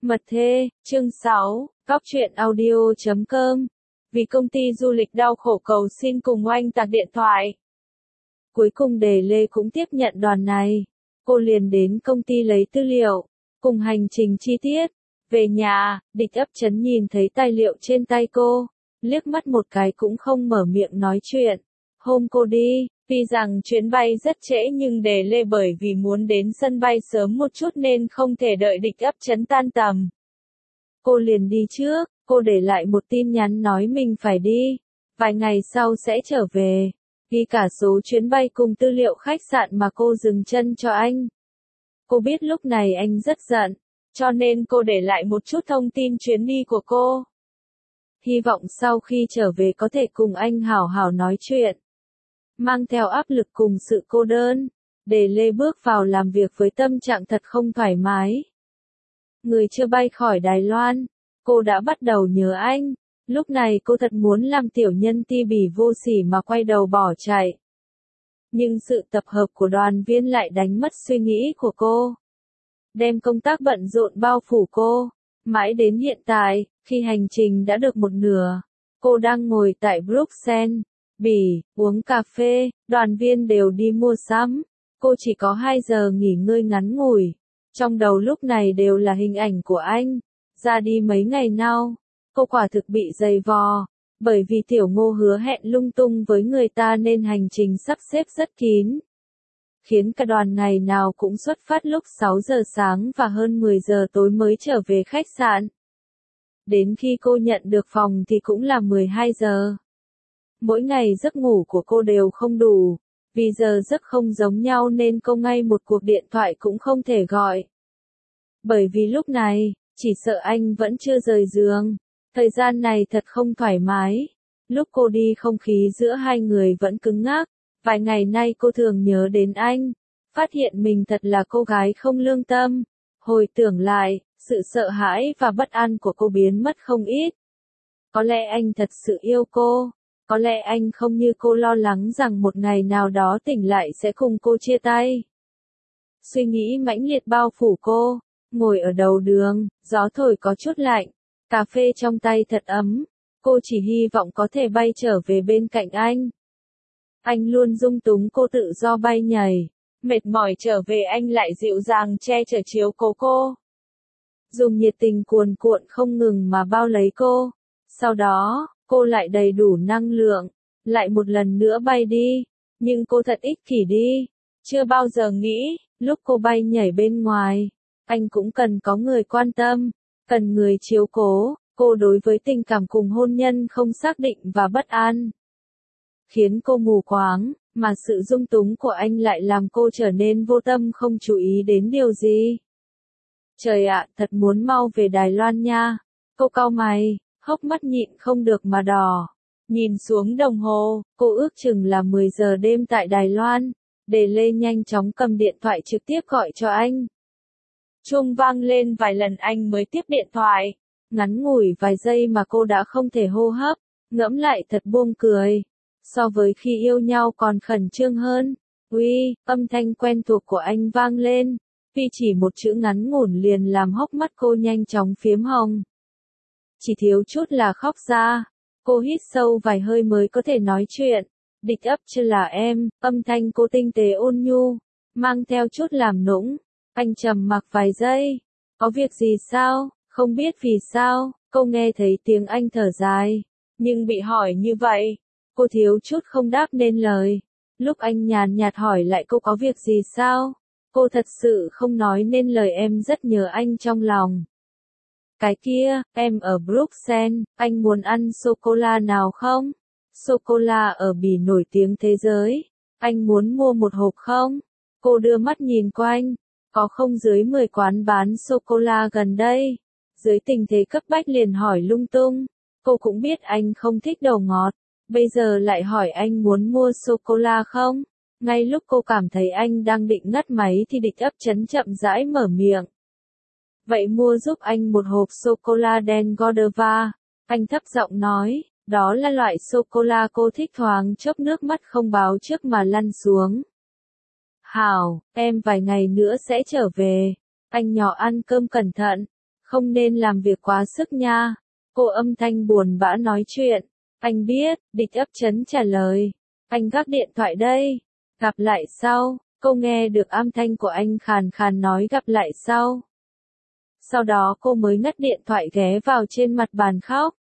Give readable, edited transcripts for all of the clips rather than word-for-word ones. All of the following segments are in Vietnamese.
Mật thê, chương 6, Cóc truyện audio.com. Vì công ty du lịch đau khổ cầu xin cùng oanh tạc điện thoại. Cuối cùng Đề Lê cũng tiếp nhận đoàn này. Cô liền đến công ty lấy tư liệu, cùng hành trình chi tiết. Về nhà, Địch Ấp Chấn nhìn thấy tài liệu trên tay cô, liếc mắt một cái cũng không mở miệng nói chuyện. Hôm cô đi, tuy rằng chuyến bay rất trễ nhưng Đề Lê bởi vì muốn đến sân bay sớm một chút nên không thể đợi Địch Ấp Chấn tan tầm. Cô liền đi trước, cô để lại một tin nhắn nói mình phải đi, vài ngày sau sẽ trở về, ghi cả số chuyến bay cùng tư liệu khách sạn mà cô dừng chân cho anh. Cô biết lúc này anh rất giận, cho nên cô để lại một chút thông tin chuyến đi của cô. Hy vọng sau khi trở về có thể cùng anh hảo hảo nói chuyện. Mang theo áp lực cùng sự cô đơn, Đề Lê bước vào làm việc với tâm trạng thật không thoải mái. Người chưa bay khỏi Đài Loan, cô đã bắt đầu nhớ anh. Lúc này cô thật muốn làm tiểu nhân ti bỉ vô sỉ mà quay đầu bỏ chạy. Nhưng sự tập hợp của đoàn viên lại đánh mất suy nghĩ của cô. Đem công tác bận rộn bao phủ cô. Mãi đến hiện tại, khi hành trình đã được một nửa, cô đang ngồi tại Bruxelles, Bỉ, uống cà phê, đoàn viên đều đi mua sắm. Cô chỉ có 2 giờ nghỉ ngơi ngắn ngủi. Trong đầu lúc này đều là hình ảnh của anh. Ra đi mấy ngày nào, cô quả thực bị dày vò. Bởi vì Tiểu Ngô hứa hẹn lung tung với người ta nên hành trình sắp xếp rất kín. Khiến cả đoàn ngày nào cũng xuất phát lúc 6 giờ sáng và hơn 10 giờ tối mới trở về khách sạn. Đến khi cô nhận được phòng thì cũng là 12 giờ. Mỗi ngày giấc ngủ của cô đều không đủ. Vì giờ giấc không giống nhau nên cô ngay một cuộc điện thoại cũng không thể gọi. Bởi vì lúc này, chỉ sợ anh vẫn chưa rời giường. Thời gian này thật không thoải mái. Lúc cô đi không khí giữa hai người vẫn cứng ngắc. Vài ngày nay cô thường nhớ đến anh. Phát hiện mình thật là cô gái không lương tâm. Hồi tưởng lại, sự sợ hãi và bất an của cô biến mất không ít. Có lẽ anh thật sự yêu cô. Có lẽ anh không như cô lo lắng rằng một ngày nào đó tỉnh lại sẽ cùng cô chia tay. Suy nghĩ mãnh liệt bao phủ cô, ngồi ở đầu đường, gió thổi có chút lạnh, cà phê trong tay thật ấm, cô chỉ hy vọng có thể bay trở về bên cạnh anh. Anh luôn dung túng cô tự do bay nhảy, mệt mỏi trở về anh lại dịu dàng che chở chiếu cố cô. Dùng nhiệt tình cuồn cuộn không ngừng mà bao lấy cô, sau đó, cô lại đầy đủ năng lượng, lại một lần nữa bay đi, nhưng cô thật ích kỷ đi, chưa bao giờ nghĩ, lúc cô bay nhảy bên ngoài, anh cũng cần có người quan tâm, cần người chiếu cố, cô đối với tình cảm cùng hôn nhân không xác định và bất an. Khiến cô mù quáng, mà sự dung túng của anh lại làm cô trở nên vô tâm không chú ý đến điều gì. Trời ạ, thật muốn mau về Đài Loan nha, cô cau mày. Hốc mắt nhịn không được mà đỏ. Nhìn xuống đồng hồ, cô ước chừng là 10 giờ đêm tại Đài Loan. Đề Lê nhanh chóng cầm điện thoại trực tiếp gọi cho anh. Chuông vang lên vài lần anh mới tiếp điện thoại. Ngắn ngủi vài giây mà cô đã không thể hô hấp. Ngẫm lại thật buông cười. So với khi yêu nhau còn khẩn trương hơn. Uy, âm thanh quen thuộc của anh vang lên. Vì chỉ một chữ ngắn ngủn liền làm hốc mắt cô nhanh chóng phiếm hồng. Chỉ thiếu chút là khóc ra. Cô hít sâu vài hơi mới có thể nói chuyện. Địch Ấp chứ là em, âm thanh cô tinh tế ôn nhu, mang theo chút làm nũng. Anh trầm mặc vài giây. Có việc gì sao? Không biết vì sao, cô nghe thấy tiếng anh thở dài. Nhưng bị hỏi như vậy, cô thiếu chút không đáp nên lời. Lúc anh nhàn nhạt hỏi lại cô có việc gì sao? Cô thật sự không nói nên lời, em rất nhớ anh trong lòng. Cái kia, em ở Bruxelles, anh muốn ăn sô-cô-la nào không? Sô-cô-la ở Bỉ nổi tiếng thế giới. Anh muốn mua một hộp không? Cô đưa mắt nhìn quanh. Có không dưới 10 quán bán sô-cô-la gần đây. Dưới tình thế cấp bách liền hỏi lung tung. Cô cũng biết anh không thích đồ ngọt. Bây giờ lại hỏi anh muốn mua sô-cô-la không? Ngay lúc cô cảm thấy anh đang định ngắt máy thì Địch Ấp Chấn chậm rãi mở miệng. Vậy mua giúp anh một hộp sô-cô-la đen Godiva. Anh thấp giọng nói, đó là loại sô-cô-la cô thích, thoáng chốc nước mắt không báo trước mà lăn xuống. Hảo, em vài ngày nữa sẽ trở về. Anh nhỏ ăn cơm cẩn thận. Không nên làm việc quá sức nha. Cô âm thanh buồn bã nói chuyện. Anh biết, Địch Ấp Chấn trả lời. Anh gác điện thoại đây. Gặp lại sau. Cô nghe được âm thanh của anh khàn khàn nói gặp lại sau. Sau đó cô mới ngắt điện thoại ghé vào trên mặt bàn khóc.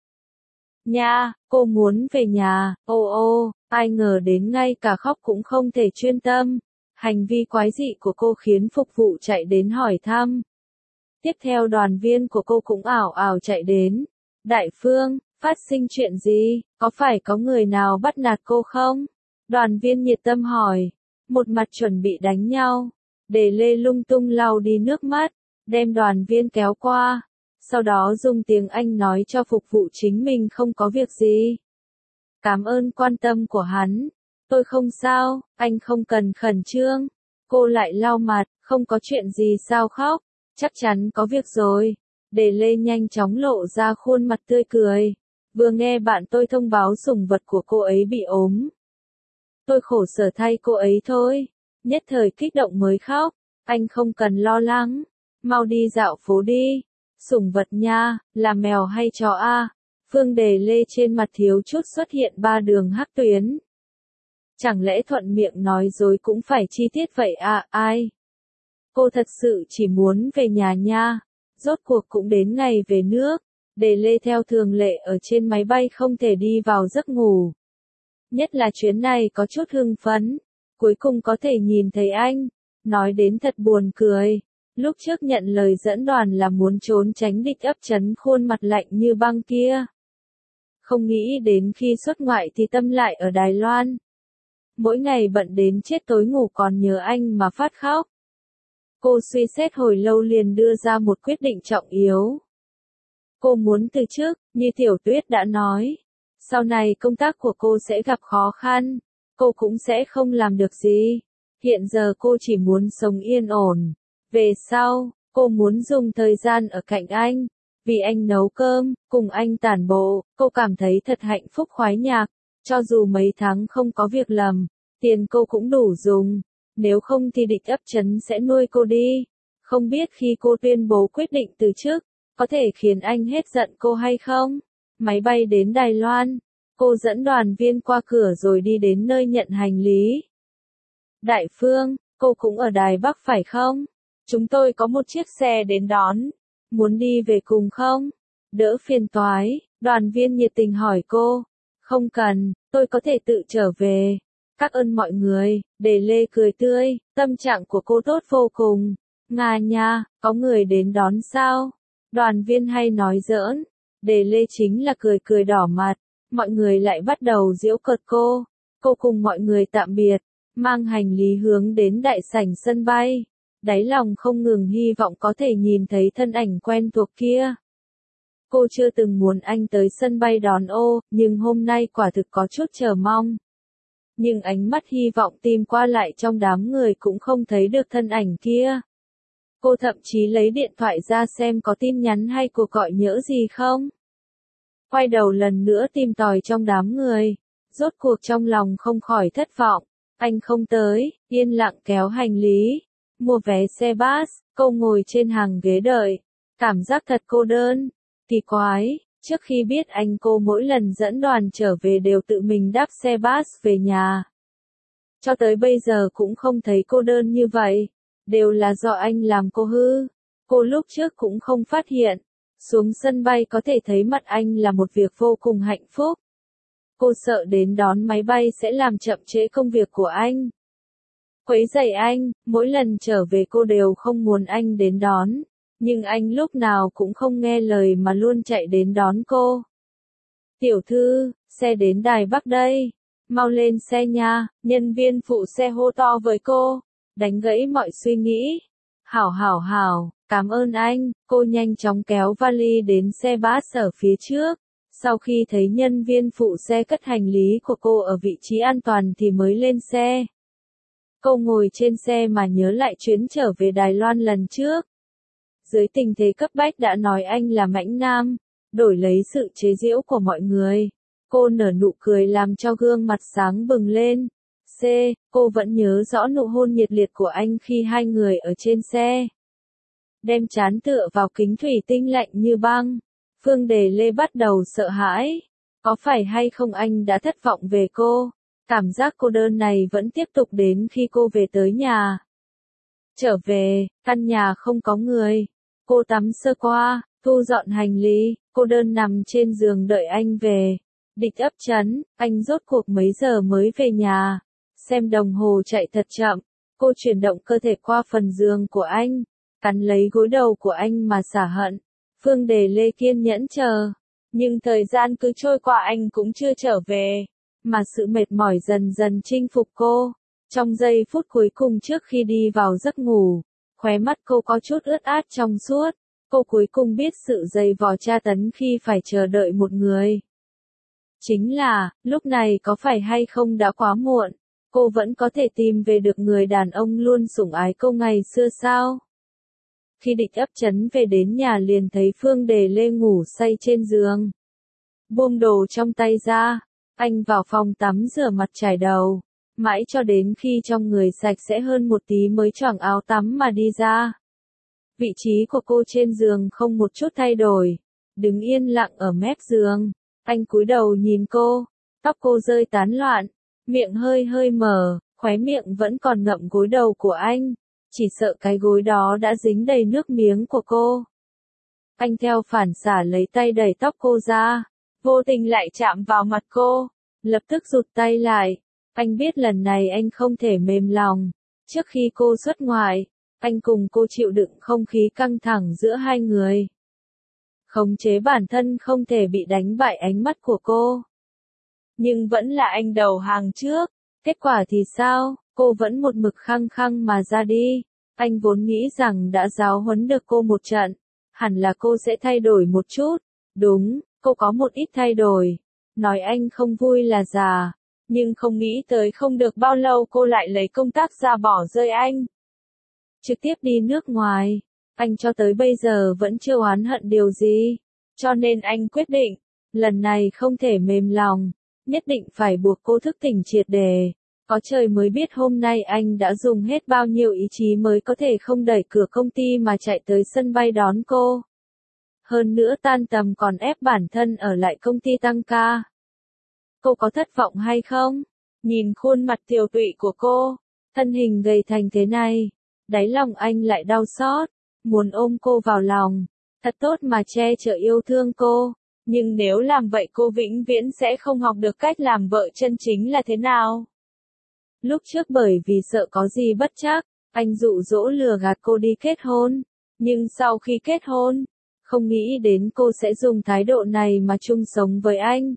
Nha, cô muốn về nhà, ô, ai ngờ đến ngay cả khóc cũng không thể chuyên tâm. Hành vi quái dị của cô khiến phục vụ chạy đến hỏi thăm. Tiếp theo đoàn viên của cô cũng ảo ảo chạy đến. Đại Phương, phát sinh chuyện gì, có phải có người nào bắt nạt cô không? Đoàn viên nhiệt tâm hỏi, một mặt chuẩn bị đánh nhau. Đề Lê lung tung lau đi nước mắt, đem đoàn viên kéo qua. Sau đó dùng tiếng Anh nói cho phục vụ chính mình không có việc gì. Cảm ơn quan tâm của hắn. Tôi không sao, anh không cần khẩn trương. Cô lại lau mặt, không có chuyện gì sao khóc, chắc chắn có việc rồi. Đề Lê nhanh chóng lộ ra khuôn mặt tươi cười. Vừa nghe bạn tôi thông báo sủng vật của cô ấy bị ốm. Tôi khổ sở thay cô ấy thôi. Nhất thời kích động mới khóc. Anh không cần lo lắng. Mau đi dạo phố đi. Sủng vật nha, là mèo hay chó a? Phương Đề Lê trên mặt thiếu chút xuất hiện 3 đường hắc tuyến. Chẳng lẽ thuận miệng nói dối cũng phải chi tiết vậy à, ai? Cô thật sự chỉ muốn về nhà nha. Rốt cuộc cũng đến ngày về nước. Đề Lê theo thường lệ ở trên máy bay không thể đi vào giấc ngủ. Nhất là chuyến này có chút hưng phấn. Cuối cùng có thể nhìn thấy anh. Nói đến thật buồn cười. Lúc trước nhận lời dẫn đoàn là muốn trốn tránh Địch Ấp Chấn khuôn mặt lạnh như băng kia. Không nghĩ đến khi xuất ngoại thì tâm lại ở Đài Loan. Mỗi ngày bận đến chết tối ngủ còn nhớ anh mà phát khóc. Cô suy xét hồi lâu liền đưa ra một quyết định trọng yếu. Cô muốn từ chức, như Tiểu Tuyết đã nói. Sau này công tác của cô sẽ gặp khó khăn. Cô cũng sẽ không làm được gì. Hiện giờ cô chỉ muốn sống yên ổn. Về sau, cô muốn dùng thời gian ở cạnh anh. Vì anh nấu cơm, cùng anh tản bộ, cô cảm thấy thật hạnh phúc khoái nhạc. Cho dù mấy tháng không có việc làm, tiền cô cũng đủ dùng. Nếu không thì Địch Ấp Chấn sẽ nuôi cô đi. Không biết khi cô tuyên bố quyết định từ chức, có thể khiến anh hết giận cô hay không? Máy bay đến Đài Loan, cô dẫn đoàn viên qua cửa rồi đi đến nơi nhận hành lý. Đại Phương, cô cũng ở Đài Bắc phải không? Chúng tôi có một chiếc xe đến đón. Muốn đi về cùng không? Đỡ phiền toái, đoàn viên nhiệt tình hỏi cô. Không cần, tôi có thể tự trở về. Cảm ơn mọi người, Đề Lê cười tươi, tâm trạng của cô tốt vô cùng. Nga nha, có người đến đón sao? Đoàn viên hay nói giỡn. Đề Lê chính là cười cười đỏ mặt. Mọi người lại bắt đầu giễu cợt cô. Cô cùng mọi người tạm biệt, mang hành lý hướng đến đại sảnh sân bay. Đáy lòng không ngừng hy vọng có thể nhìn thấy thân ảnh quen thuộc kia. Cô chưa từng muốn anh tới sân bay đón ô, nhưng hôm nay quả thực có chút chờ mong. Nhưng ánh mắt hy vọng tìm qua lại trong đám người cũng không thấy được thân ảnh kia. Cô thậm chí lấy điện thoại ra xem có tin nhắn hay cuộc gọi nhỡ gì không. Quay đầu lần nữa tìm tòi trong đám người. Rốt cuộc trong lòng không khỏi thất vọng. Anh không tới, yên lặng kéo hành lý. Mua vé xe bus, cô ngồi trên hàng ghế đợi. Cảm giác thật cô đơn. Kỳ quái, trước khi biết anh cô mỗi lần dẫn đoàn trở về đều tự mình đáp xe bus về nhà. Cho tới bây giờ cũng không thấy cô đơn như vậy. Đều là do anh làm cô hư. Cô lúc trước cũng không phát hiện. Xuống sân bay có thể thấy mặt anh là một việc vô cùng hạnh phúc. Cô sợ đến đón máy bay sẽ làm chậm trễ công việc của anh. Quấy rầy anh, mỗi lần trở về cô đều không muốn anh đến đón. Nhưng anh lúc nào cũng không nghe lời mà luôn chạy đến đón cô. Tiểu thư, xe đến Đài Bắc đây. Mau lên xe nha, nhân viên phụ xe hô to với cô. Đánh gãy mọi suy nghĩ. Hảo, cảm ơn anh. Cô nhanh chóng kéo vali đến xe bus ở phía trước. Sau khi thấy nhân viên phụ xe cất hành lý của cô ở vị trí an toàn thì mới lên xe. Cô ngồi trên xe mà nhớ lại chuyến trở về Đài Loan lần trước. Dưới tình thế cấp bách đã nói anh là mãnh nam, đổi lấy sự chế giễu của mọi người. Cô nở nụ cười làm cho gương mặt sáng bừng lên. Cô vẫn nhớ rõ nụ hôn nhiệt liệt của anh khi hai người ở trên xe. đem trán tựa vào kính thủy tinh lạnh như băng. Phương Đề Lê bắt đầu sợ hãi. Có phải hay không anh đã thất vọng về cô? Cảm giác cô đơn này vẫn tiếp tục đến khi cô về tới nhà. Trở về, căn nhà không có người. Cô tắm sơ qua, thu dọn hành lý, cô đơn nằm trên giường đợi anh về. Địch ấp chấn, anh rốt cuộc mấy giờ mới về nhà. Xem đồng hồ chạy thật chậm, cô chuyển động cơ thể qua phần giường của anh, cắn lấy gối đầu của anh mà xả hận. Phương Đề Lê kiên nhẫn chờ, nhưng thời gian cứ trôi qua anh cũng chưa trở về, mà sự mệt mỏi dần dần chinh phục cô. Trong giây phút cuối cùng trước khi đi vào giấc ngủ, khóe mắt cô có chút ướt át trong suốt, cô cuối cùng biết sự dày vò tra tấn khi phải chờ đợi một người. Chính là, lúc này có phải hay không đã quá muộn, cô vẫn có thể tìm về được người đàn ông luôn sủng ái cô ngày xưa sao? Khi Địch ấp chấn về đến nhà liền thấy Phương Đề Lê ngủ say trên giường. Buông đồ trong tay ra, anh vào phòng tắm rửa mặt chải đầu, mãi cho đến khi trong người sạch sẽ hơn một tí mới choàng áo tắm mà đi ra. Vị trí của cô trên giường không một chút thay đổi, đứng yên lặng ở mép giường. Anh cúi đầu nhìn cô, tóc cô rơi tán loạn, miệng hơi hơi mở, khóe miệng vẫn còn ngậm gối đầu của anh, chỉ sợ cái gối đó đã dính đầy nước miếng của cô. Anh theo phản xả lấy tay đẩy tóc cô ra, vô tình lại chạm vào mặt cô, lập tức rụt tay lại. Anh biết lần này anh không thể mềm lòng. Trước khi cô xuất ngoại, anh cùng cô chịu đựng không khí căng thẳng giữa hai người. Khống chế bản thân không thể bị đánh bại ánh mắt của cô. Nhưng vẫn là anh đầu hàng trước. Kết quả thì sao? Cô vẫn một mực khăng khăng mà ra đi. Anh vốn nghĩ rằng đã giáo huấn được cô một trận, hẳn là cô sẽ thay đổi một chút. Đúng, cô có một ít thay đổi. Nói anh không vui là già, nhưng không nghĩ tới không được bao lâu cô lại lấy công tác ra bỏ rơi anh. Trực tiếp đi nước ngoài, anh cho tới bây giờ vẫn chưa oán hận điều gì. Cho nên anh quyết định, lần này không thể mềm lòng, nhất định phải buộc cô thức tỉnh triệt để. Có trời mới biết hôm nay anh đã dùng hết bao nhiêu ý chí mới có thể không đẩy cửa công ty mà chạy tới sân bay đón cô. Hơn nữa tan tầm còn ép bản thân ở lại công ty tăng ca. Cô có thất vọng hay không? Nhìn khuôn mặt tiều tụy của cô, thân hình gầy thành thế này, đáy lòng anh lại đau xót, muốn ôm cô vào lòng, thật tốt mà che chở yêu thương cô. Nhưng nếu làm vậy cô vĩnh viễn sẽ không học được cách làm vợ chân chính là thế nào. Lúc trước bởi vì sợ có gì bất trắc, anh dụ dỗ lừa gạt cô đi kết hôn. Nhưng sau khi kết hôn, không nghĩ đến cô sẽ dùng thái độ này mà chung sống với anh.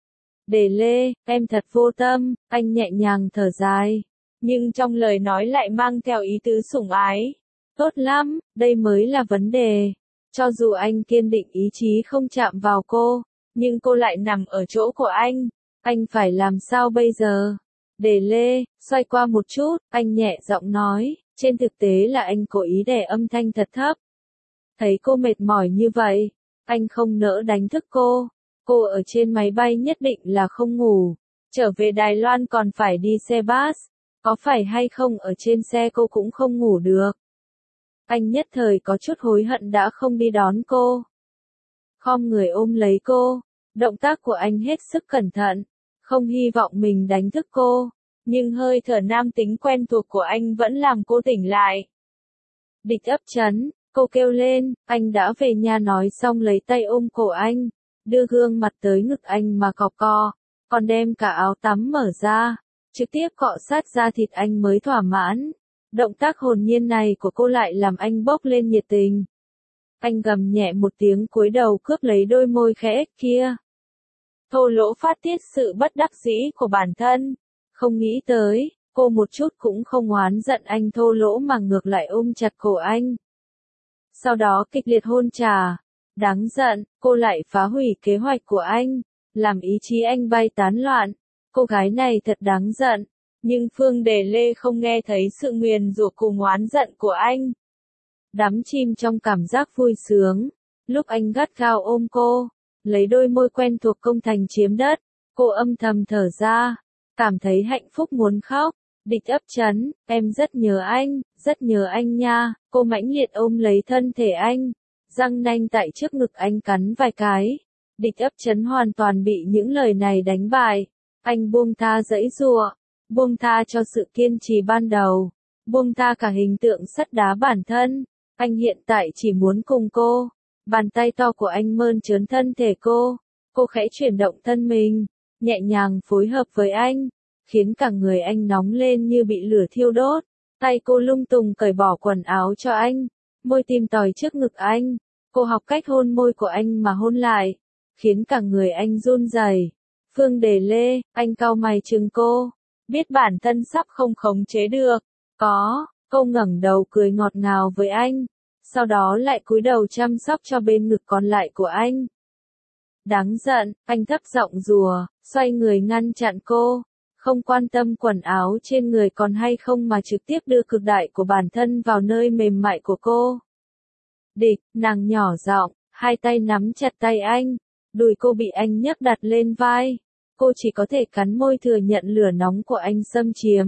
Đề Lê, em thật vô tâm, anh nhẹ nhàng thở dài. Nhưng trong lời nói lại mang theo ý tứ sủng ái. Tốt lắm, đây mới là vấn đề. Cho dù anh kiên định ý chí không chạm vào cô, nhưng cô lại nằm ở chỗ của anh phải làm sao bây giờ? Đề Lê, xoay qua một chút, anh nhẹ giọng nói, trên thực tế là anh cố ý để âm thanh thật thấp. Thấy cô mệt mỏi như vậy, anh không nỡ đánh thức cô. Cô ở trên máy bay nhất định là không ngủ. Trở về Đài Loan còn phải đi xe bus. Có phải hay không ở trên xe cô cũng không ngủ được. Anh nhất thời có chút hối hận đã không đi đón cô. Khom người ôm lấy cô. Động tác của anh hết sức cẩn thận. Không hy vọng mình đánh thức cô. Nhưng hơi thở nam tính quen thuộc của anh vẫn làm cô tỉnh lại. Địch ấp chấn, cô kêu lên, anh đã về nhà nói xong lấy tay ôm cổ anh. Đưa gương mặt tới ngực anh mà cọ co, còn đem cả áo tắm mở ra, trực tiếp cọ sát da thịt anh mới thỏa mãn. Động tác hồn nhiên này của cô lại làm anh bốc lên nhiệt tình. Anh gầm nhẹ một tiếng cúi đầu cướp lấy đôi môi khẽ kia. Thô lỗ phát tiết sự bất đắc dĩ của bản thân. Không nghĩ tới, cô một chút cũng không oán giận anh thô lỗ mà ngược lại ôm chặt cổ anh. Sau đó kịch liệt hôn trà. Đáng giận, cô lại phá hủy kế hoạch của anh, làm ý chí anh bay tán loạn. Cô gái này thật đáng giận, nhưng Phương Đề Lê không nghe thấy sự nguyền rủa cùng oán giận của anh. Đắm chìm trong cảm giác vui sướng, lúc anh gắt gao ôm cô, lấy đôi môi quen thuộc công thành chiếm đất, cô âm thầm thở ra, cảm thấy hạnh phúc muốn khóc. Địch ấp chấn, em rất nhớ anh nha, cô mãnh liệt ôm lấy thân thể anh, răng nanh tại trước ngực anh cắn vài cái. Địch ấp chấn hoàn toàn bị những lời này đánh bại. Anh buông tha giãy giụa, buông tha cho sự kiên trì ban đầu, buông tha cả hình tượng sắt đá bản thân. Anh hiện tại chỉ muốn cùng cô. Bàn tay to của anh mơn trớn thân thể cô. Cô khẽ chuyển động thân mình, nhẹ nhàng phối hợp với anh, khiến cả người anh nóng lên như bị lửa thiêu đốt. Tay cô lung tung cởi bỏ quần áo cho anh, môi tìm tòi trước ngực anh. Cô học cách hôn môi của anh mà hôn lại, khiến cả người anh run rẩy. Phương Đề Lê, anh cau mày trừng cô, biết bản thân sắp không khống chế được. Cô ngẩng đầu cười ngọt ngào với anh, sau đó lại cúi đầu chăm sóc cho bên ngực còn lại của anh. Đáng giận, anh thấp giọng rủa, xoay người ngăn chặn cô, không quan tâm quần áo trên người còn hay không mà trực tiếp đưa cực đại của bản thân vào nơi mềm mại của cô. Địch, nàng nhỏ giọng, hai tay nắm chặt tay anh, đùi cô bị anh nhấc đặt lên vai. Cô chỉ có thể cắn môi thừa nhận lửa nóng của anh xâm chiếm.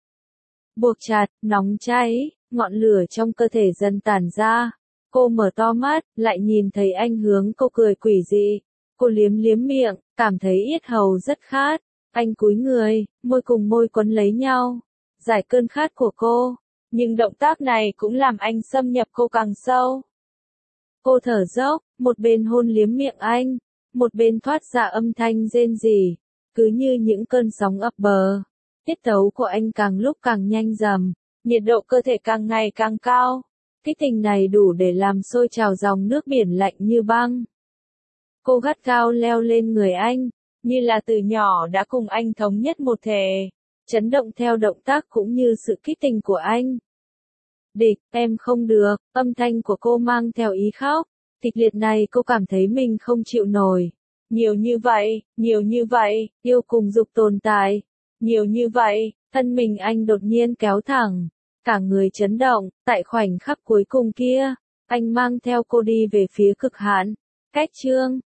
Buộc chặt, nóng cháy, ngọn lửa trong cơ thể dần tản ra. Cô mở to mắt, lại nhìn thấy anh hướng cô cười quỷ dị. Cô liếm liếm miệng, cảm thấy yết hầu rất khát. Anh cúi người, môi cùng môi quấn lấy nhau, giải cơn khát của cô. Nhưng động tác này cũng làm anh xâm nhập cô càng sâu. Cô thở dốc, một bên hôn liếm miệng anh, một bên thoát ra âm thanh rên rỉ, cứ như những cơn sóng ập bờ. Tiết tấu của anh càng lúc càng nhanh dần, nhiệt độ cơ thể càng ngày càng cao. Kích tình này đủ để làm sôi trào dòng nước biển lạnh như băng. Cô gắt gao leo lên người anh, như là từ nhỏ đã cùng anh thống nhất một thể, chấn động theo động tác cũng như sự kích tình của anh. Địch, em không được, âm thanh của cô mang theo ý khóc. Kịch liệt này cô cảm thấy mình không chịu nổi. Nhiều như vậy, yêu cùng dục tồn tại. Nhiều như vậy, thân mình anh đột nhiên kéo thẳng. Cả người chấn động, tại khoảnh khắc cuối cùng kia, anh mang theo cô đi về phía cực hạn. Cách chương